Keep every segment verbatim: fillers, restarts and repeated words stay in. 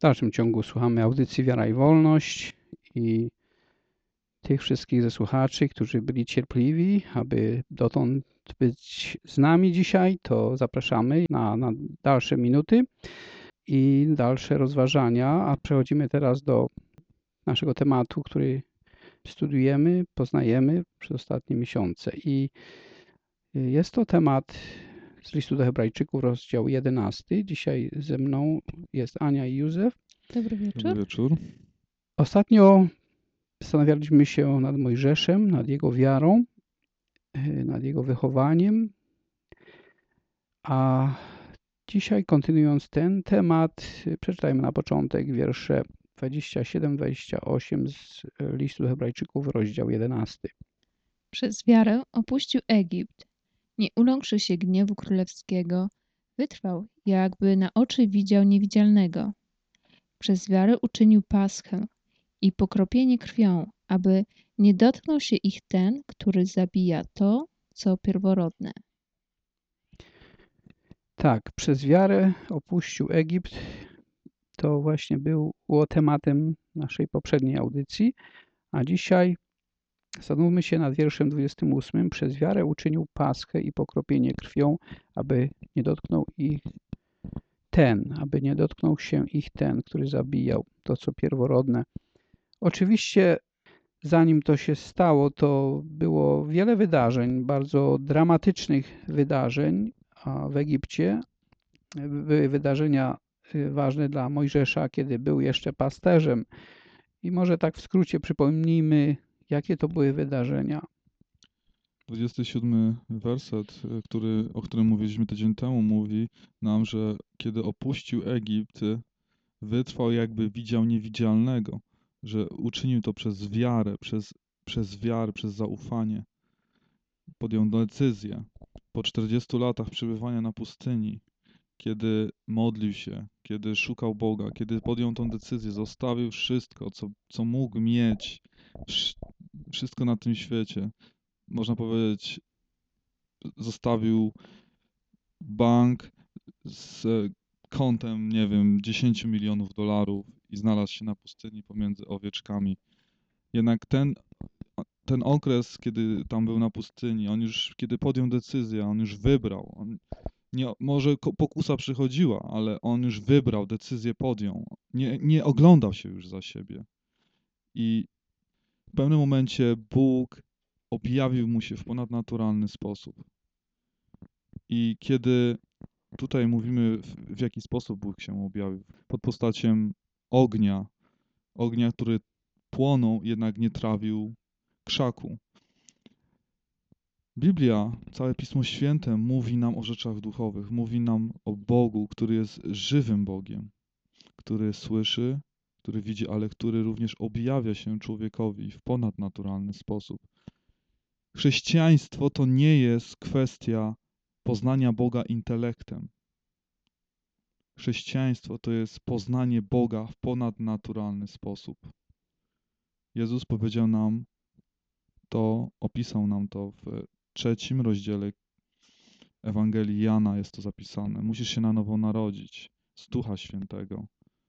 W dalszym ciągu słuchamy audycji Wiara i Wolność i tych wszystkich ze słuchaczy, którzy byli cierpliwi, aby dotąd być z nami dzisiaj, to zapraszamy na, na dalsze minuty i dalsze rozważania, a przechodzimy teraz do naszego tematu, który studiujemy, poznajemy przez ostatnie miesiące. I jest to temat z listu do Hebrajczyków, rozdział jedenasty. Dzisiaj ze mną jest Ania i Józef. Dobry wieczór. Dobry wieczór. Ostatnio zastanawialiśmy się nad Mojżeszem, nad jego wiarą, nad jego wychowaniem, a dzisiaj, kontynuując ten temat, przeczytajmy na początek wiersze dwadzieścia siedem dwadzieścia osiem z listu do Hebrajczyków, rozdział jedenasty. Przez wiarę opuścił Egipt, nie uląkszy się gniewu królewskiego, wytrwał, jakby na oczy widział niewidzialnego. Przez wiarę uczynił paschę i pokropienie krwią, aby nie dotknął się ich ten, który zabija to, co pierworodne. Tak, przez wiarę opuścił Egipt. To właśnie było tematem naszej poprzedniej audycji, a dzisiaj zastanówmy się nad wierszem dwudziestym ósmym. Przez wiarę uczynił paschę i pokropienie krwią, aby nie dotknął ich ten, aby nie dotknął się ich ten, który zabijał to, co pierworodne. Oczywiście, zanim to się stało, to było wiele wydarzeń, bardzo dramatycznych wydarzeń w Egipcie. Były wydarzenia ważne dla Mojżesza, kiedy był jeszcze pasterzem. I może tak w skrócie przypomnijmy, jakie to były wydarzenia. dwudziesty siódmy werset, który, o którym mówiliśmy tydzień temu, mówi nam, że kiedy opuścił Egipt, wytrwał, jakby widział niewidzialnego, że uczynił to przez wiarę, przez, przez wiarę, przez zaufanie. Podjął decyzję. Po czterdziestu latach przebywania na pustyni, kiedy modlił się, kiedy szukał Boga, kiedy podjął tą decyzję, zostawił wszystko, co, co mógł mieć, wszystko na tym świecie. Można powiedzieć, zostawił bank z kontem, nie wiem, dziesięć milionów dolarów i znalazł się na pustyni pomiędzy owieczkami. Jednak ten, ten okres, kiedy tam był na pustyni, on już, kiedy podjął decyzję, on już wybrał. On, nie, może pokusa przychodziła, ale on już wybrał, decyzję podjął. Nie, nie oglądał się już za siebie. I w pewnym momencie Bóg objawił mu się w ponadnaturalny sposób. I kiedy tutaj mówimy, w, w jaki sposób Bóg się objawił, pod postacią ognia, ognia, który płonął, jednak nie trawił krzaku. Biblia, całe Pismo Święte mówi nam o rzeczach duchowych, mówi nam o Bogu, który jest żywym Bogiem, który słyszy, który widzi, ale który również objawia się człowiekowi w ponadnaturalny sposób. Chrześcijaństwo to nie jest kwestia poznania Boga intelektem. Chrześcijaństwo to jest poznanie Boga w ponadnaturalny sposób. Jezus powiedział nam to, opisał nam to w trzecim rozdziale Ewangelii Jana jest to zapisane. Musisz się na nowo narodzić z Ducha Świętego.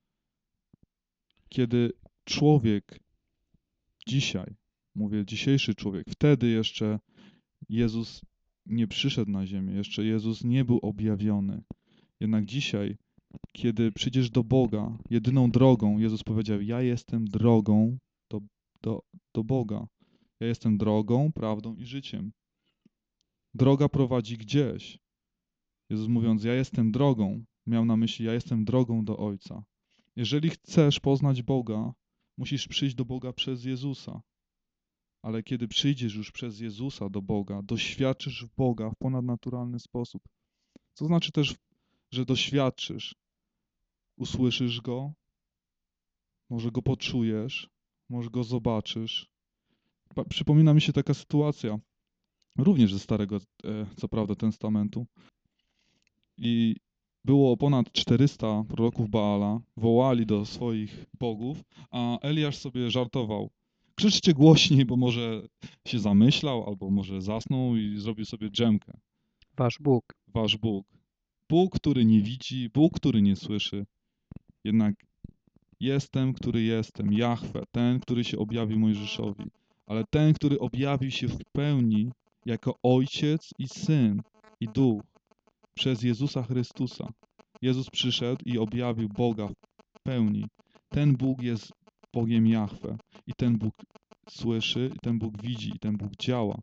Kiedy człowiek dzisiaj, mówię dzisiejszy człowiek, wtedy jeszcze Jezus nie przyszedł na ziemię, jeszcze Jezus nie był objawiony. Jednak dzisiaj, kiedy przyjdziesz do Boga, jedyną drogą, Jezus powiedział, ja jestem drogą do, do, do Boga. Ja jestem drogą, prawdą i życiem. Droga prowadzi gdzieś. Jezus mówiąc, ja jestem drogą, miał na myśli, ja jestem drogą do Ojca. Jeżeli chcesz poznać Boga, musisz przyjść do Boga przez Jezusa. Ale kiedy przyjdziesz już przez Jezusa do Boga, doświadczysz Boga w ponadnaturalny sposób. Co znaczy też, że doświadczysz. Usłyszysz Go, może Go poczujesz, może Go zobaczysz. Przypomina mi się taka sytuacja, również ze Starego, co prawda, Testamentu. I było ponad czterysta proroków Baala, wołali do swoich bogów, a Eliasz sobie żartował. Krzyczcie głośniej, bo może się zamyślał, albo może zasnął i zrobił sobie dżemkę. Wasz Bóg. Wasz Bóg. Bóg, który nie widzi, Bóg, który nie słyszy. Jednak Jestem, który jestem, Jahwe, ten, który się objawił Mojżeszowi, ale ten, który objawił się w pełni jako Ojciec i Syn i Duch przez Jezusa Chrystusa. Jezus przyszedł i objawił Boga w pełni. Ten Bóg jest Bogiem Jahwe i ten Bóg słyszy, i ten Bóg widzi, i ten Bóg działa.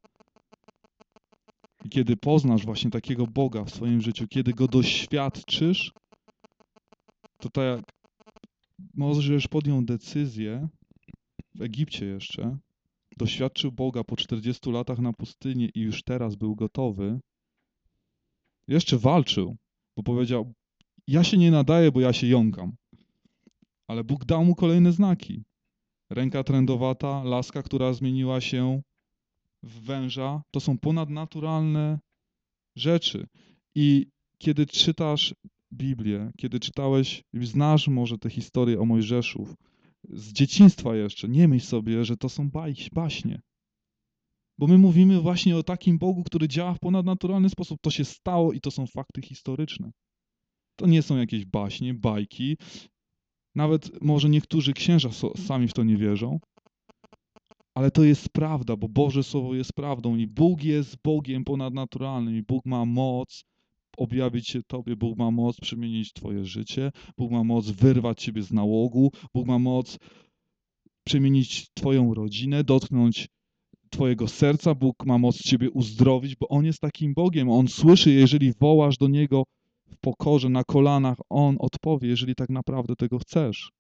I kiedy poznasz właśnie takiego Boga w swoim życiu, kiedy Go doświadczysz, to tak jak Mojżesz podjął decyzję w Egipcie jeszcze, doświadczył Boga po czterdziestu latach na pustyni i już teraz był gotowy, jeszcze walczył, bo powiedział, ja się nie nadaję, bo ja się jąkam. Ale Bóg dał mu kolejne znaki. Ręka trędowata, laska, która zmieniła się w węża, to są ponadnaturalne rzeczy. I kiedy czytasz Biblię, kiedy czytałeś, znasz może te historie o Mojżeszu, z dzieciństwa jeszcze, nie myśl sobie, że to są bajki, baśnie. Bo my mówimy właśnie o takim Bogu, który działa w ponadnaturalny sposób. To się stało i to są fakty historyczne. To nie są jakieś baśnie, bajki. Nawet może niektórzy księża so, sami w to nie wierzą. Ale to jest prawda, bo Boże Słowo jest prawdą i Bóg jest Bogiem ponadnaturalnym i Bóg ma moc objawić się Tobie, Bóg ma moc przemienić Twoje życie, Bóg ma moc wyrwać Ciebie z nałogu, Bóg ma moc przemienić Twoją rodzinę, dotknąć Twojego serca, Bóg ma moc Ciebie uzdrowić, bo On jest takim Bogiem, On słyszy, jeżeli wołasz do Niego w pokorze, na kolanach, On odpowie, jeżeli tak naprawdę tego chcesz.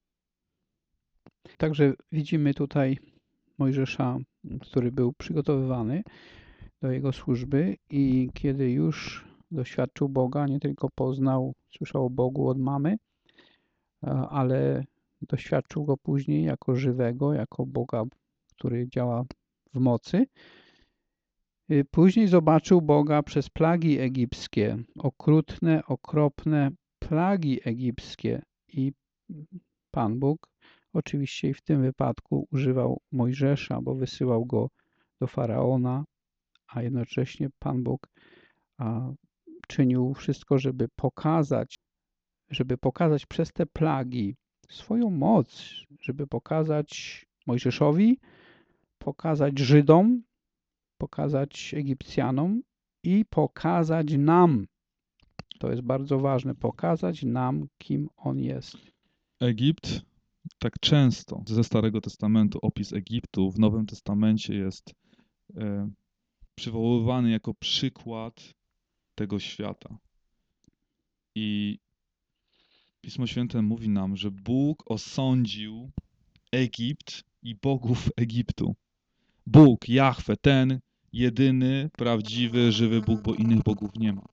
Także widzimy tutaj Mojżesza, który był przygotowywany do jego służby i kiedy już doświadczył Boga, nie tylko poznał, słyszał o Bogu od mamy, ale doświadczył Go później jako żywego, jako Boga, który działa w mocy. Później zobaczył Boga przez plagi egipskie, okrutne, okropne plagi egipskie i Pan Bóg oczywiście i w tym wypadku używał Mojżesza, bo wysyłał go do Faraona, a jednocześnie Pan Bóg a, czynił wszystko, żeby pokazać, żeby pokazać przez te plagi swoją moc, żeby pokazać Mojżeszowi, pokazać Żydom, pokazać Egipcjanom i pokazać nam. To jest bardzo ważne, pokazać nam, kim On jest. Egipt, tak często ze Starego Testamentu opis Egiptu w Nowym Testamencie jest e, przywoływany jako przykład tego świata. I Pismo Święte mówi nam, że Bóg osądził Egipt i bogów Egiptu. Bóg, Jahwe, ten jedyny, prawdziwy, żywy Bóg, bo innych bogów nie ma.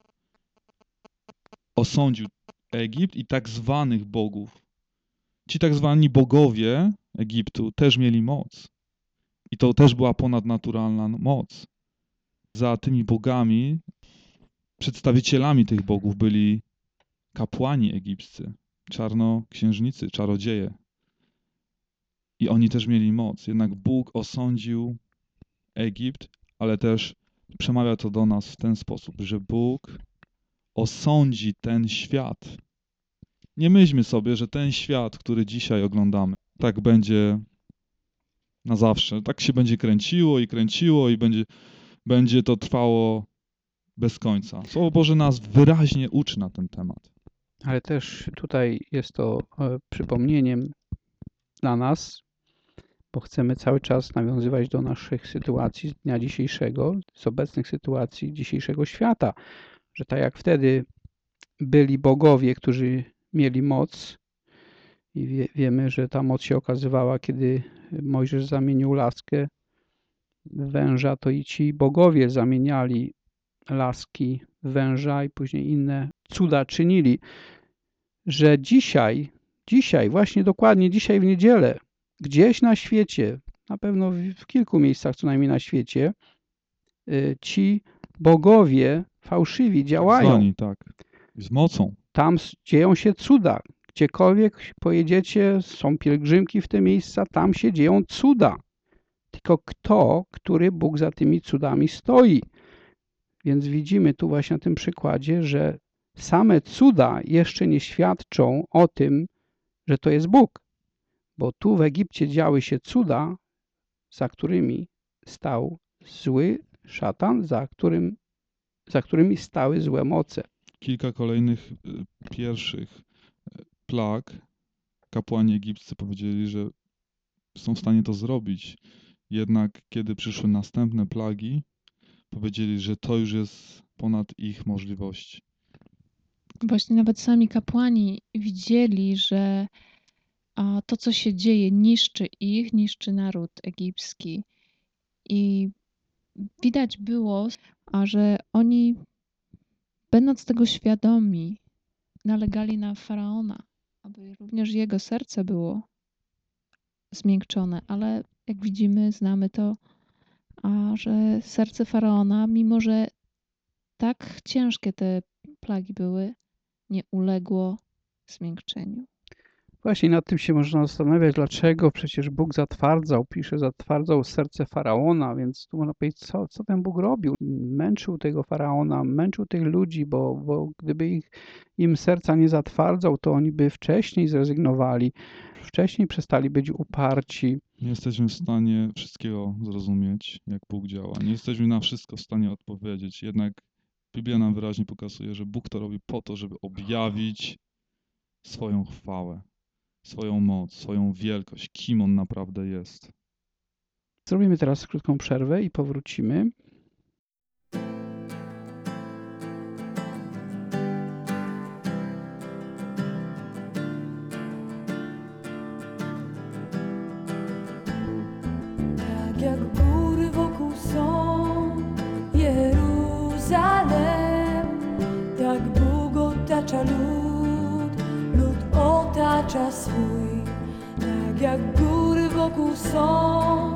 Osądził Egipt i tak zwanych bogów. Ci tak zwani bogowie Egiptu też mieli moc. I to też była ponadnaturalna moc. Za tymi bogami, przedstawicielami tych bogów byli kapłani egipscy, czarnoksiężnicy, czarodzieje. I oni też mieli moc. Jednak Bóg osądził Egipt, ale też przemawia to do nas w ten sposób, że Bóg osądzi ten świat. Nie myślmy sobie, że ten świat, który dzisiaj oglądamy, tak będzie na zawsze. Tak się będzie kręciło i kręciło i będzie, będzie to trwało bez końca. Słowo Boże nas wyraźnie uczy na ten temat. Ale też tutaj jest to e, przypomnieniem dla nas, bo chcemy cały czas nawiązywać do naszych sytuacji z dnia dzisiejszego, z obecnych sytuacji dzisiejszego świata, że tak jak wtedy byli bogowie, którzy mieli moc i wie, wiemy, że ta moc się okazywała, kiedy Mojżesz zamienił laskę w węża, to i ci bogowie zamieniali laski w węża i później inne cuda czynili, że dzisiaj, dzisiaj, właśnie dokładnie dzisiaj w niedzielę, gdzieś na świecie, na pewno w kilku miejscach co najmniej na świecie, ci bogowie fałszywi działają. Tak zwani, tak. Z mocą. Tam dzieją się cuda. Gdziekolwiek pojedziecie, są pielgrzymki w te miejsca, tam się dzieją cuda. Tylko kto, który Bóg za tymi cudami stoi. Więc widzimy tu właśnie na tym przykładzie, że same cuda jeszcze nie świadczą o tym, że to jest Bóg, bo tu w Egipcie działy się cuda, za którymi stał zły szatan, za, którym, za którymi stały złe moce. Kilka kolejnych y, pierwszych y, plag kapłani egipscy powiedzieli, że są w stanie to zrobić. Jednak kiedy przyszły następne plagi, powiedzieli, że to już jest ponad ich możliwości. Właśnie nawet sami kapłani widzieli, że a, to, co się dzieje, niszczy ich, niszczy naród egipski. I widać było, a że oni, będąc tego świadomi, nalegali na faraona, aby również jego serce było zmiękczone. Ale jak widzimy, znamy to, a że serce faraona, mimo że tak ciężkie te plagi były, nie uległo zmiękczeniu. Właśnie nad tym się można zastanawiać, dlaczego przecież Bóg zatwardzał, pisze, zatwardzał serce Faraona, więc tu można powiedzieć, co, co ten Bóg robił? Męczył tego Faraona, męczył tych ludzi, bo, bo gdyby ich, im serca nie zatwardzał, to oni by wcześniej zrezygnowali, wcześniej przestali być uparci. Nie jesteśmy w stanie wszystkiego zrozumieć, jak Bóg działa. Nie jesteśmy na wszystko w stanie odpowiedzieć. Jednak Biblia nam wyraźnie pokazuje, że Bóg to robi po to, żeby objawić swoją chwałę, swoją moc, swoją wielkość, kim On naprawdę jest. Zrobimy teraz krótką przerwę i powrócimy. Tak jak góry wokół są Jeruzalem, tak Bóg otacza lud, lud otacza swój. Tak jak góry wokół są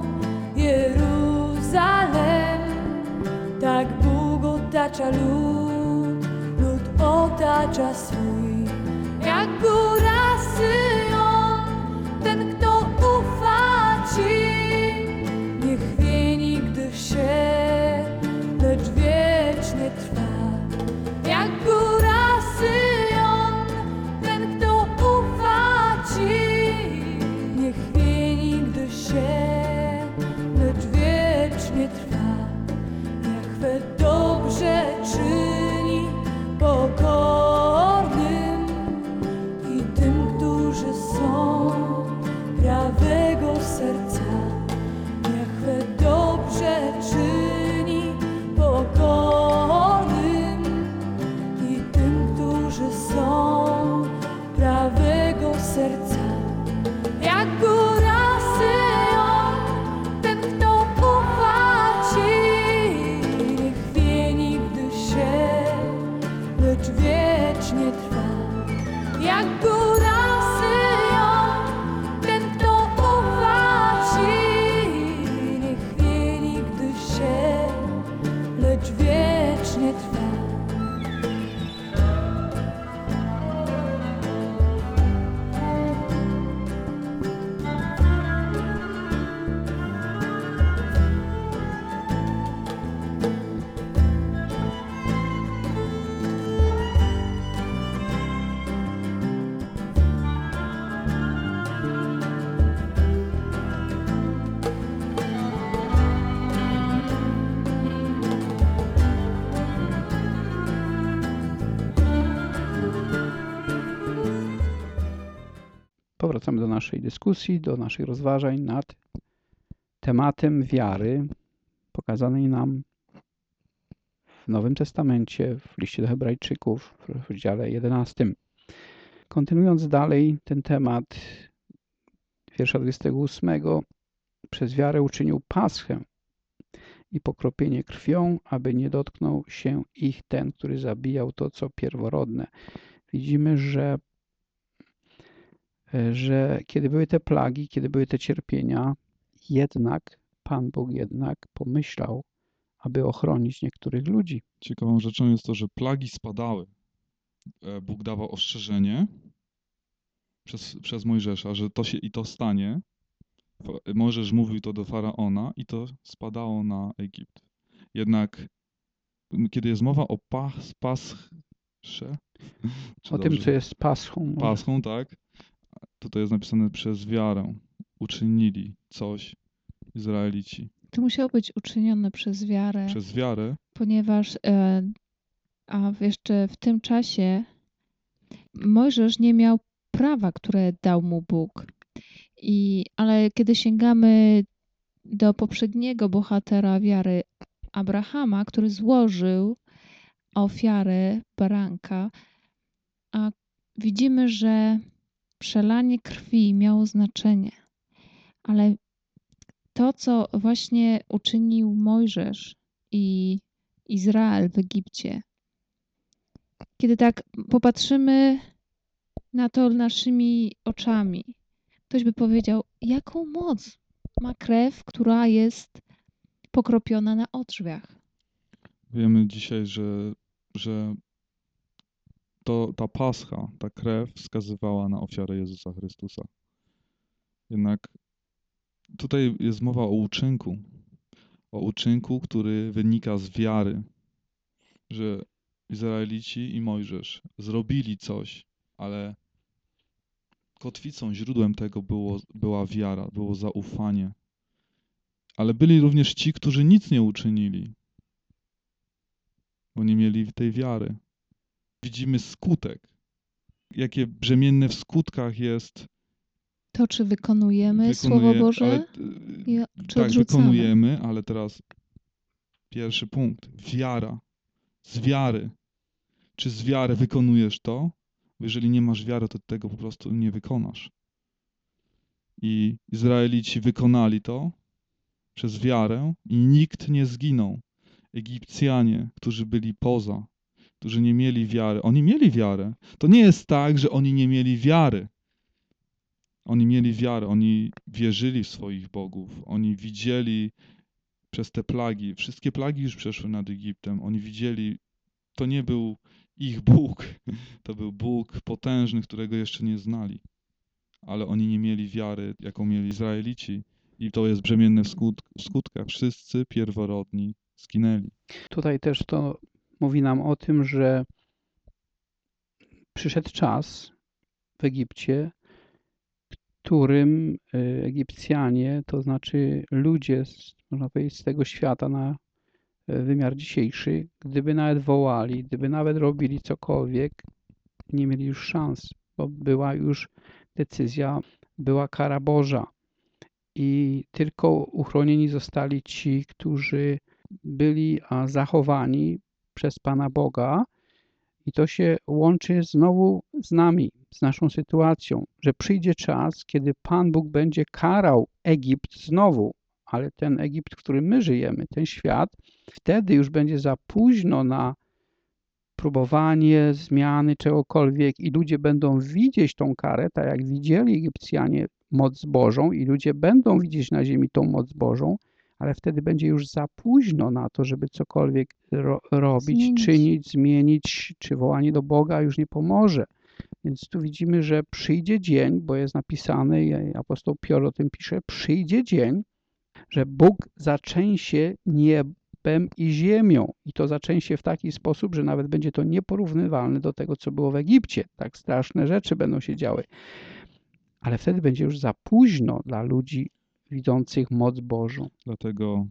Jeruzalem, tak Bóg otacza lud, lud otacza swój. Jak góra Syjon, ten kto ufa Ci, niech wie nigdy się, lecz wiecznie trwa. Jak góra Syjon, ten kto ufa Ci, niech wie nigdy się, lecz wiecznie trwa. Jahwe dobrze czyni pokornym i tym, którzy są prawego serca. Jahwe dobrze czyni pokornym i tym, którzy są prawego serca. Jak góra Syjon, ten kto ufa Ci, niech wie nigdy się, lecz wiecznie trwa. Jak góra Syjon, ten kto ufa Ci, niech wie nigdy się, lecz wiecznie trwa. Powracamy do naszej dyskusji, do naszych rozważań nad tematem wiary pokazanej nam w Nowym Testamencie, w liście do Hebrajczyków, w rozdziale jedenastym. Kontynuując dalej ten temat, wiersza dwudziestego ósmego, przez wiarę uczynił paschę i pokropienie krwią, aby nie dotknął się ich ten, który zabijał to, co pierworodne. Widzimy, że że kiedy były te plagi, kiedy były te cierpienia, jednak Pan Bóg jednak pomyślał, aby ochronić niektórych ludzi. Ciekawą rzeczą jest to, że plagi spadały. E, Bóg dawał ostrzeżenie przez, przez Mojżesza, że to się i to stanie. Fa- Mojżesz mówił to do Faraona i to spadało na Egipt. Jednak m, kiedy jest mowa o pas, pasche, czy O tym, dobrze? co jest paschą. Paschą, tak? tutaj jest napisane przez wiarę uczynili coś Izraelici. To musiało być uczynione przez wiarę, Przez wiarę ponieważ e, a w- jeszcze w tym czasie Mojżesz nie miał prawa, które dał mu Bóg. I, ale kiedy sięgamy do poprzedniego bohatera wiary Abrahama, który złożył ofiarę baranka, a widzimy, że przelanie krwi miało znaczenie. Ale to, co właśnie uczynił Mojżesz i Izrael w Egipcie, kiedy tak popatrzymy na to naszymi oczami, ktoś by powiedział, jaką moc ma krew, która jest pokropiona na odrzwiach. wiemy dzisiaj, że, że to, ta pascha, ta krew wskazywała na ofiarę Jezusa Chrystusa. Jednak tutaj jest mowa o uczynku. O uczynku, który wynika z wiary, że Izraelici i Mojżesz zrobili coś, ale kotwicą, źródłem tego było, była wiara, było zaufanie. Ale byli również ci, którzy nic nie uczynili, bo nie mieli tej wiary. Widzimy skutek, jakie brzemienne w skutkach jest. To, czy wykonujemy Słowo Wykonuje, Boże, ale, i- y, czy tak, odrzucamy? wykonujemy, ale teraz pierwszy punkt. Wiara. Z wiary. Czy z wiary wykonujesz to? Bo jeżeli nie masz wiary, to tego po prostu nie wykonasz. I Izraelici wykonali to przez wiarę i nikt nie zginął. Egipcjanie, którzy byli poza, którzy nie mieli wiary, oni mieli wiarę. To nie jest tak, że oni nie mieli wiary. Oni mieli wiarę, oni wierzyli w swoich bogów, oni widzieli przez te plagi, wszystkie plagi już przeszły nad Egiptem, oni widzieli, to nie był ich Bóg, to był Bóg potężny, którego jeszcze nie znali, ale oni nie mieli wiary, jaką mieli Izraelici i to jest brzemienne w, skut w skutkach. Wszyscy pierworodni zginęli. Tutaj też to mówi nam o tym, że przyszedł czas w Egipcie, w którym y, Egipcjanie, to znaczy ludzie, z, można powiedzieć, z tego świata na y, wymiar dzisiejszy, gdyby nawet wołali, gdyby nawet robili cokolwiek, nie mieli już szans, bo była już decyzja, była kara Boża. I tylko uchronieni zostali ci, którzy byli a, zachowani przez Pana Boga. I to się łączy znowu z nami, z naszą sytuacją, że przyjdzie czas, kiedy Pan Bóg będzie karał Egipt znowu, ale ten Egipt, w którym my żyjemy, ten świat, wtedy już będzie za późno na próbowanie zmiany czegokolwiek i ludzie będą widzieć tą karę, tak jak widzieli Egipcjanie moc Bożą i ludzie będą widzieć na ziemi tą moc Bożą, ale wtedy będzie już za późno na to, żeby cokolwiek ro robić, Zmienić. czynić, zmienić, czy wołanie do Boga już nie pomoże. Więc tu widzimy, że przyjdzie dzień, bo jest napisane, i apostoł Piotr o tym pisze, przyjdzie dzień, że Bóg zatrzęsie niebem i ziemią. I to zatrzęsie w taki sposób, że nawet będzie to nieporównywalne do tego, co było w Egipcie. Tak straszne rzeczy będą się działy. Ale wtedy będzie już za późno dla ludzi widzących moc Bożą. Dlatego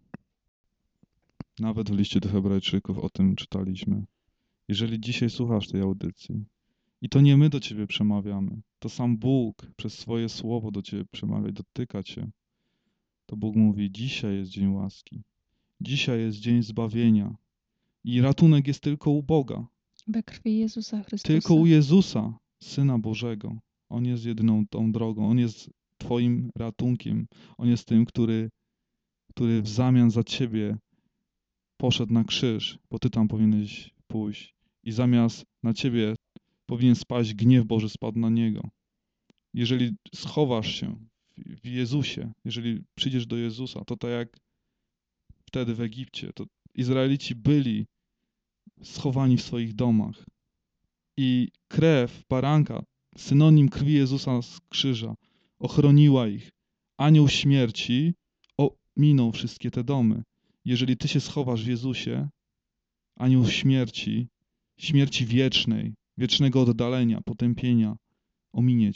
nawet w liście do Hebrajczyków o tym czytaliśmy. Jeżeli dzisiaj słuchasz tej audycji i to nie my do ciebie przemawiamy, to sam Bóg przez swoje słowo do ciebie przemawia i dotyka cię, to Bóg mówi, dzisiaj jest dzień łaski, dzisiaj jest dzień zbawienia i ratunek jest tylko u Boga, We krwi Jezusa Chrystusa. tylko u Jezusa, Syna Bożego. On jest jedyną tą drogą, On jest twoim ratunkiem, On jest tym, który, który w zamian za ciebie poszedł na krzyż, bo ty tam powinieneś pójść i zamiast na ciebie powinien spaść gniew Boży, spadł na Niego. Jeżeli schowasz się w Jezusie, jeżeli przyjdziesz do Jezusa, to tak jak wtedy w Egipcie, to Izraelici byli schowani w swoich domach i krew baranka, synonim krwi Jezusa z krzyża, ochroniła ich. Anioł śmierci ominął wszystkie te domy. Jeżeli ty się schowasz w Jezusie, anioł śmierci, śmierci wiecznej, wiecznego oddalenia, potępienia, ominie cię.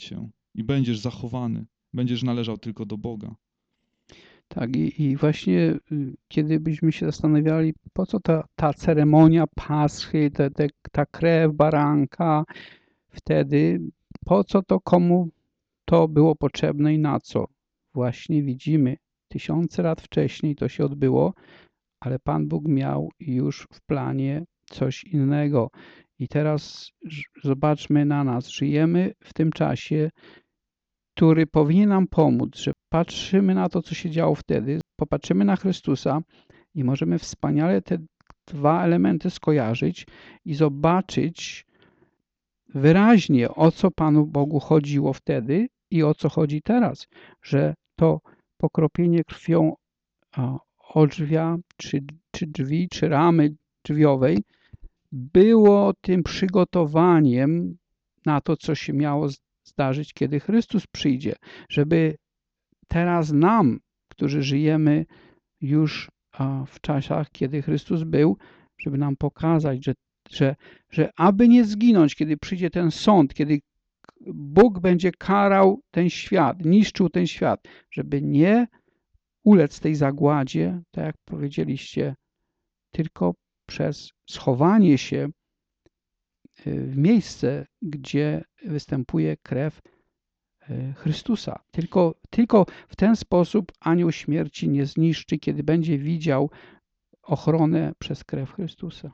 i będziesz zachowany. Będziesz należał tylko do Boga. Tak, i, i właśnie y, kiedy byśmy się zastanawiali, po co ta, ta ceremonia Paschy, te, te, ta krew baranka wtedy, po co to, komu to było potrzebne i na co? Właśnie widzimy, tysiące lat wcześniej to się odbyło, ale Pan Bóg miał już w planie coś innego. I teraz ż- zobaczmy na nas. Żyjemy w tym czasie, który powinien nam pomóc, że patrzymy na to, co się działo wtedy, popatrzymy na Chrystusa i możemy wspaniale te dwa elementy skojarzyć i zobaczyć wyraźnie, o co Panu Bogu chodziło wtedy i o co chodzi teraz, że to pokropienie krwią a, odrzwia, czy, czy drzwi, czy ramy drzwiowej było tym przygotowaniem na to, co się miało zdarzyć, kiedy Chrystus przyjdzie, żeby teraz nam, którzy żyjemy już a, w czasach, kiedy Chrystus był, żeby nam pokazać, że, że, że aby nie zginąć, kiedy przyjdzie ten sąd, kiedy Bóg będzie karał ten świat, niszczył ten świat, żeby nie ulec tej zagładzie, tak jak powiedzieliście, tylko przez schowanie się w miejsce, gdzie występuje krew Chrystusa. Tylko, tylko w ten sposób anioł śmierci nie zniszczy, kiedy będzie widział ochronę przez krew Chrystusa.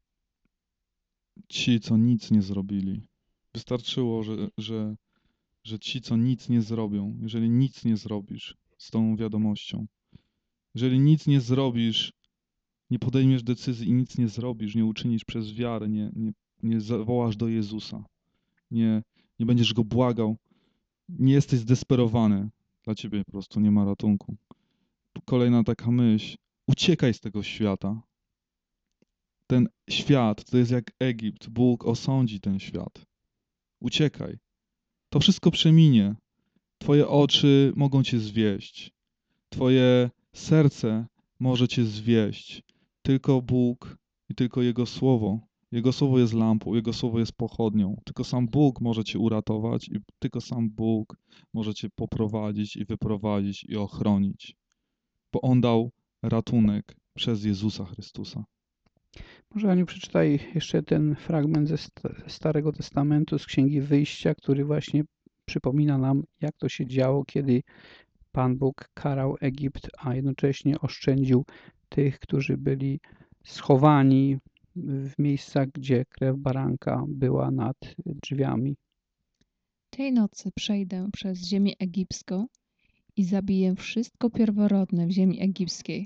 Ci, co nic nie zrobili. Wystarczyło, że, że, że ci, co nic nie zrobią, jeżeli nic nie zrobisz z tą wiadomością, jeżeli nic nie zrobisz, nie podejmiesz decyzji i nic nie zrobisz, nie uczynisz przez wiarę, nie, nie, nie zawołasz do Jezusa, nie, nie będziesz Go błagał, nie jesteś zdesperowany, dla ciebie po prostu nie ma ratunku. Kolejna taka myśl, uciekaj z tego świata. Ten świat to jest jak Egipt, Bóg osądzi ten świat. Uciekaj. To wszystko przeminie. Twoje oczy mogą cię zwieść. Twoje serce może cię zwieść. Tylko Bóg i tylko Jego Słowo. Jego Słowo jest lampą, Jego Słowo jest pochodnią. Tylko sam Bóg może cię uratować i tylko sam Bóg może cię poprowadzić i wyprowadzić i ochronić. Bo On dał ratunek przez Jezusa Chrystusa. Może Aniu przeczytaj jeszcze ten fragment ze Starego Testamentu, z Księgi Wyjścia, który właśnie przypomina nam, jak to się działo, kiedy Pan Bóg karał Egipt, a jednocześnie oszczędził tych, którzy byli schowani w miejscach, gdzie krew baranka była nad drzwiami. Tej nocy przejdę przez ziemię egipską i zabiję wszystko pierworodne w ziemi egipskiej.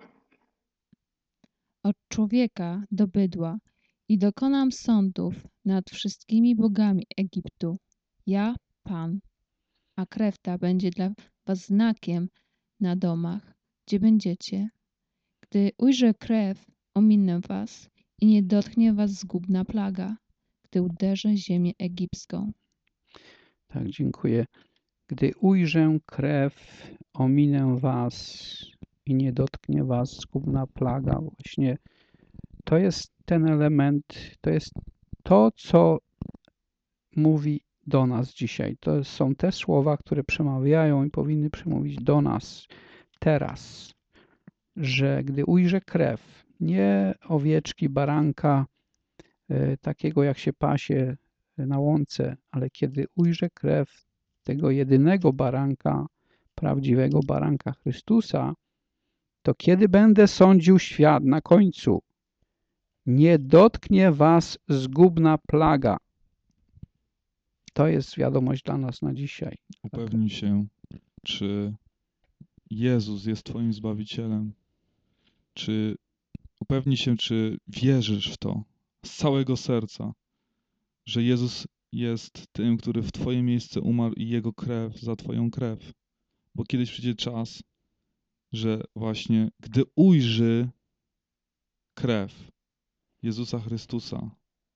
Od człowieka do bydła i dokonam sądów nad wszystkimi bogami Egiptu. Ja, Pan, a krew ta będzie dla was znakiem na domach, gdzie będziecie. Gdy ujrzę krew, ominę was i nie dotknie was zgubna plaga, gdy uderzę ziemię egipską. Tak, dziękuję. Gdy ujrzę krew, ominę was i nie dotknie was zgubna plaga. Właśnie to jest ten element, to jest to, co mówi do nas dzisiaj. To są te słowa, które przemawiają i powinny przemówić do nas teraz, że gdy ujrzę krew, nie owieczki, baranka, e, takiego jak się pasie na łące, ale kiedy ujrzę krew tego jedynego baranka, prawdziwego baranka Chrystusa, to kiedy będę sądził świat na końcu, nie dotknie was zgubna plaga. To jest wiadomość dla nas na dzisiaj. Upewnij się, czy Jezus jest twoim Zbawicielem. Czy upewnij się, czy wierzysz w to z całego serca, że Jezus jest tym, który w twoje miejsce umarł i Jego krew za twoją krew. Bo kiedyś przyjdzie czas, że właśnie gdy ujrzy krew Jezusa Chrystusa,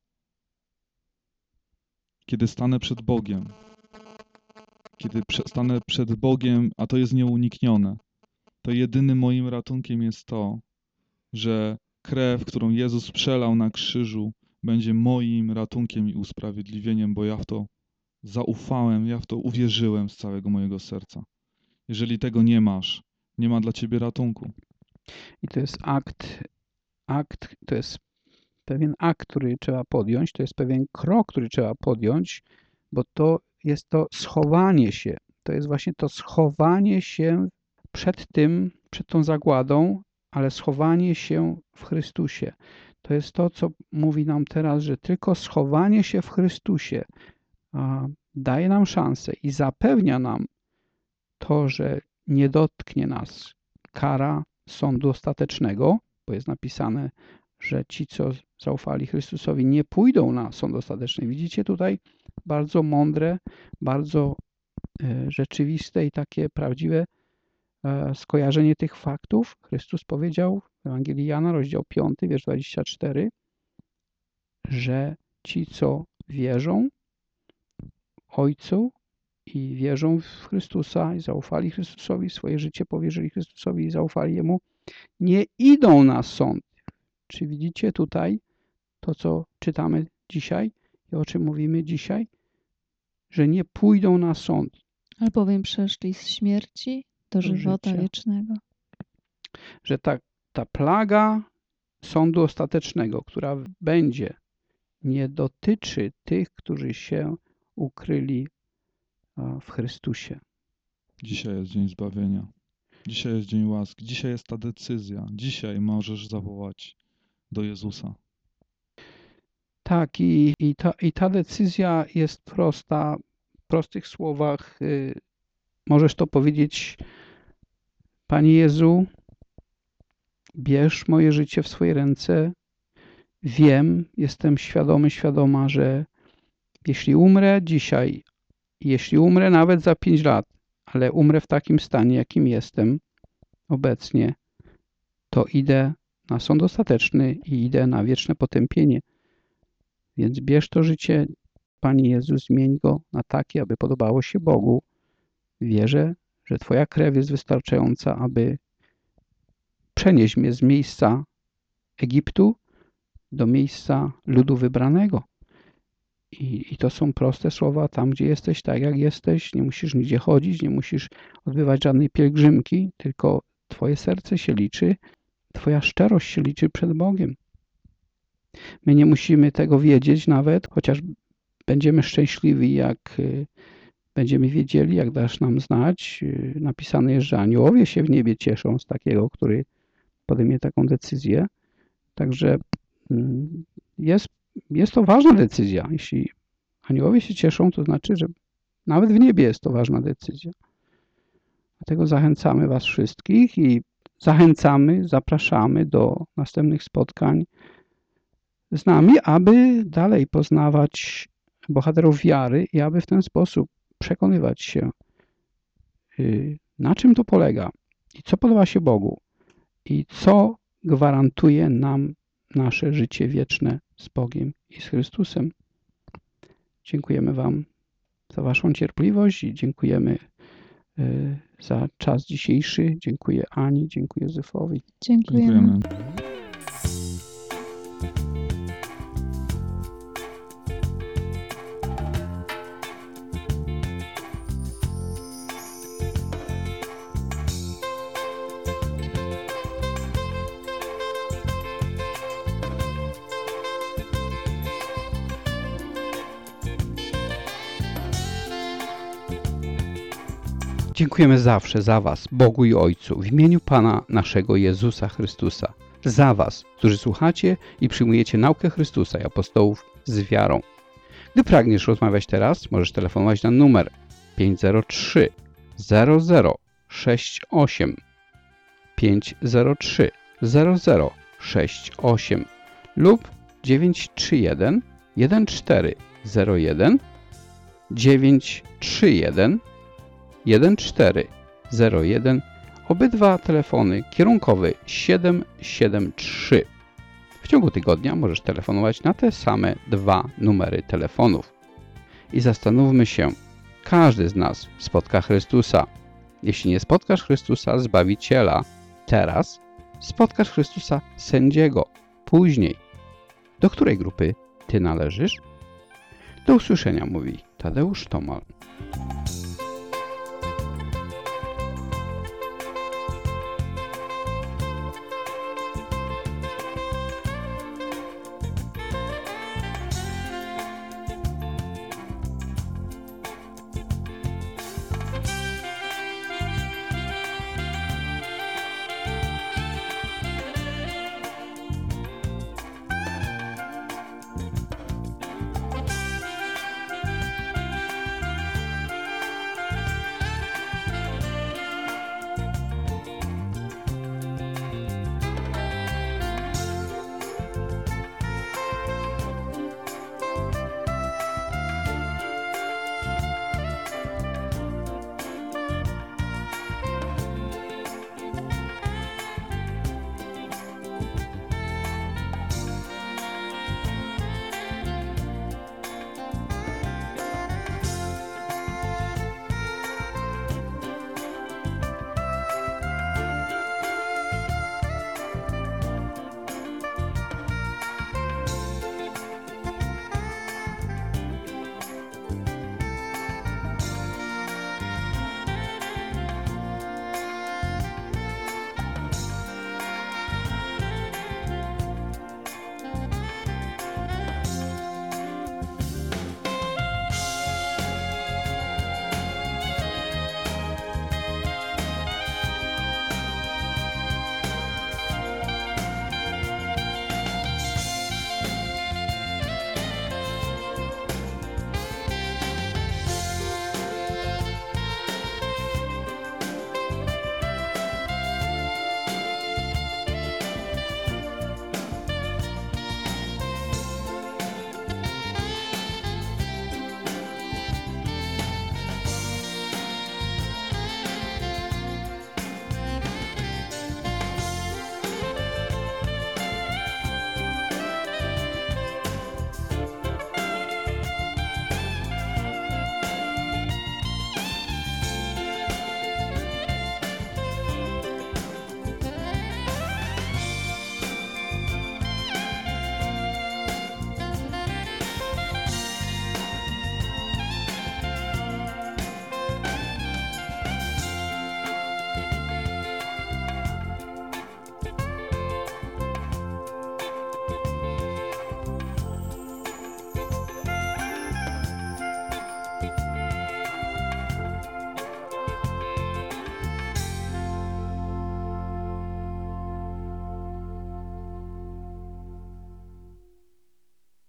kiedy stanę przed Bogiem, kiedy stanę przed Bogiem, a to jest nieuniknione, to jedynym moim ratunkiem jest to, że krew, którą Jezus przelał na krzyżu, będzie moim ratunkiem i usprawiedliwieniem, bo ja w to zaufałem, ja w to uwierzyłem z całego mojego serca. Jeżeli tego nie masz, nie ma dla ciebie ratunku. I to jest akt, akt, to jest pewien akt, który trzeba podjąć, to jest pewien krok, który trzeba podjąć, bo to jest to schowanie się. To jest właśnie to schowanie się przed tym, przed tą zagładą, ale schowanie się w Chrystusie. To jest to, co mówi nam teraz, że tylko schowanie się w Chrystusie a, daje nam szansę i zapewnia nam to, że nie dotknie nas kara sądu ostatecznego, bo jest napisane, że ci, co zaufali Chrystusowi, nie pójdą na sąd ostateczny. Widzicie tutaj bardzo mądre, bardzo e, rzeczywiste i takie prawdziwe e, skojarzenie tych faktów. Chrystus powiedział w Ewangelii Jana, rozdział piąty, wiersz dwudziesty czwarty, że ci, co wierzą Ojcu i wierzą w Chrystusa i zaufali Chrystusowi, swoje życie powierzyli Chrystusowi i zaufali Jemu, nie idą na sąd. Czy widzicie tutaj to, co czytamy dzisiaj i o czym mówimy dzisiaj? Że nie pójdą na sąd. Albowiem przeszli z śmierci do Do żywota życia. wiecznego. Że ta, ta plaga sądu ostatecznego, która będzie, nie dotyczy tych, którzy się ukryli a, w Chrystusie. Dzisiaj jest dzień zbawienia. Dzisiaj jest dzień łaski. Dzisiaj jest ta decyzja. Dzisiaj możesz zawołać do Jezusa. Tak, i, i, ta, i ta decyzja jest prosta. W prostych słowach y, możesz to powiedzieć: Panie Jezu, bierz moje życie w swoje ręce. Wiem, jestem świadomy, świadoma, że jeśli umrę dzisiaj, jeśli umrę nawet za pięć lat, ale umrę w takim stanie, jakim jestem obecnie, to idę na sąd ostateczny i idę na wieczne potępienie. Więc bierz to życie, Panie Jezu, zmień go na takie, aby podobało się Bogu. Wierzę, że Twoja krew jest wystarczająca, aby przenieść mnie z miejsca Egiptu do miejsca ludu wybranego. I, I to są proste słowa, tam gdzie jesteś, tak jak jesteś, nie musisz nigdzie chodzić, nie musisz odbywać żadnej pielgrzymki, tylko Twoje serce się liczy, Twoja szczerość się liczy przed Bogiem. My nie musimy tego wiedzieć nawet, chociaż będziemy szczęśliwi, jak y, będziemy wiedzieli, jak dasz nam znać. Y, Napisane jest, że aniołowie się w niebie cieszą z takiego, który podejmie taką decyzję. Także mm, jest, jest to ważna decyzja. Jeśli aniołowie się cieszą, to znaczy, że nawet w niebie jest to ważna decyzja. Dlatego zachęcamy Was wszystkich i zachęcamy, zapraszamy do następnych spotkań z nami, aby dalej poznawać bohaterów wiary i aby w ten sposób przekonywać się, y, na czym to polega i co podoba się Bogu i co gwarantuje nam nasze życie wieczne z Bogiem i z Chrystusem. Dziękujemy Wam za Waszą cierpliwość i dziękujemy y, za czas dzisiejszy. Dziękuję Ani, dziękuję Józefowi. Dziękujemy. Dziękujemy. Dziękujemy zawsze za Was, Bogu i Ojcu, w imieniu Pana naszego Jezusa Chrystusa. Za Was, którzy słuchacie i przyjmujecie naukę Chrystusa i apostołów z wiarą. Gdy pragniesz rozmawiać teraz, możesz telefonować na numer pięć zero trzy zero zero sześć osiem pięć zero trzy zero zero sześć osiem lub dziewięć trzy jeden jeden cztery zero jeden dziewięć trzy jeden jeden cztery zero jeden. Obydwa telefony kierunkowy siedem siedem trzy. W ciągu tygodnia możesz telefonować na te same dwa numery telefonów. I zastanówmy się, każdy z nas spotka Chrystusa. Jeśli nie spotkasz Chrystusa, Zbawiciela, teraz spotkasz Chrystusa, Sędziego, później. Do której grupy Ty należysz? Do usłyszenia, mówi Tadeusz Tomal.